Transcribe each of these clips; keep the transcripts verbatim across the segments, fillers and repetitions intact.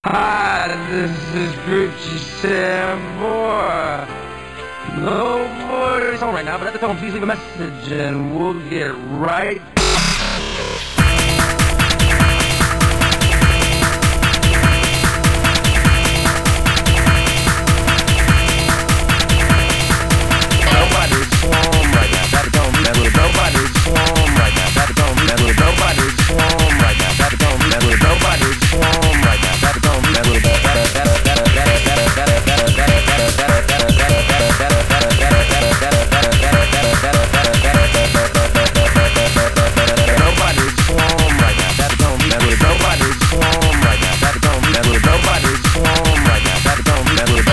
Hi, this is Gucci Sam. No voice on right now, but at the tone, please leave a message and we'll get right. Nobody's warm right now, at the tone, nobody's warm right now, at the tone, nobody's warm right now, at the tone, nobody's warm right now, at the tone, nobody's warm right now, at the tone, nobody's warm right now, at the tone, nobody's warm right now, at the tone,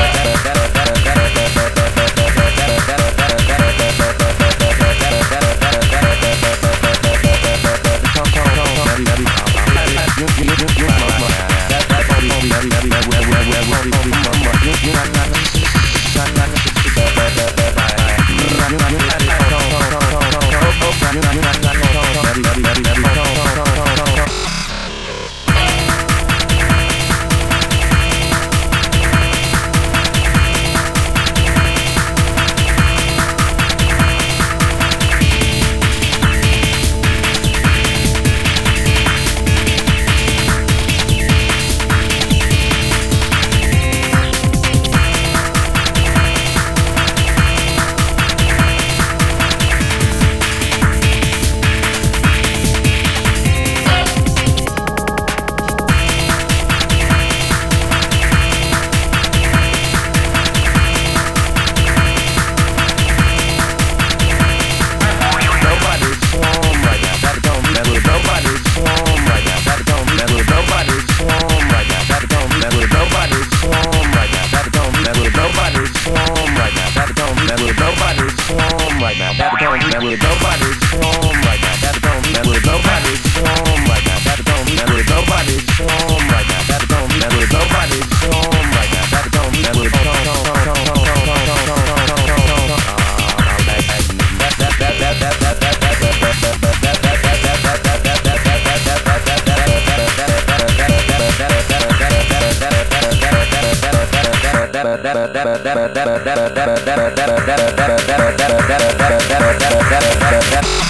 right now, at the tone, nobody's warm right now, at the tone, nobody's warm right now, at the tone, nobody's warm right now, at the tone, nobody's warm right now, at the tone, That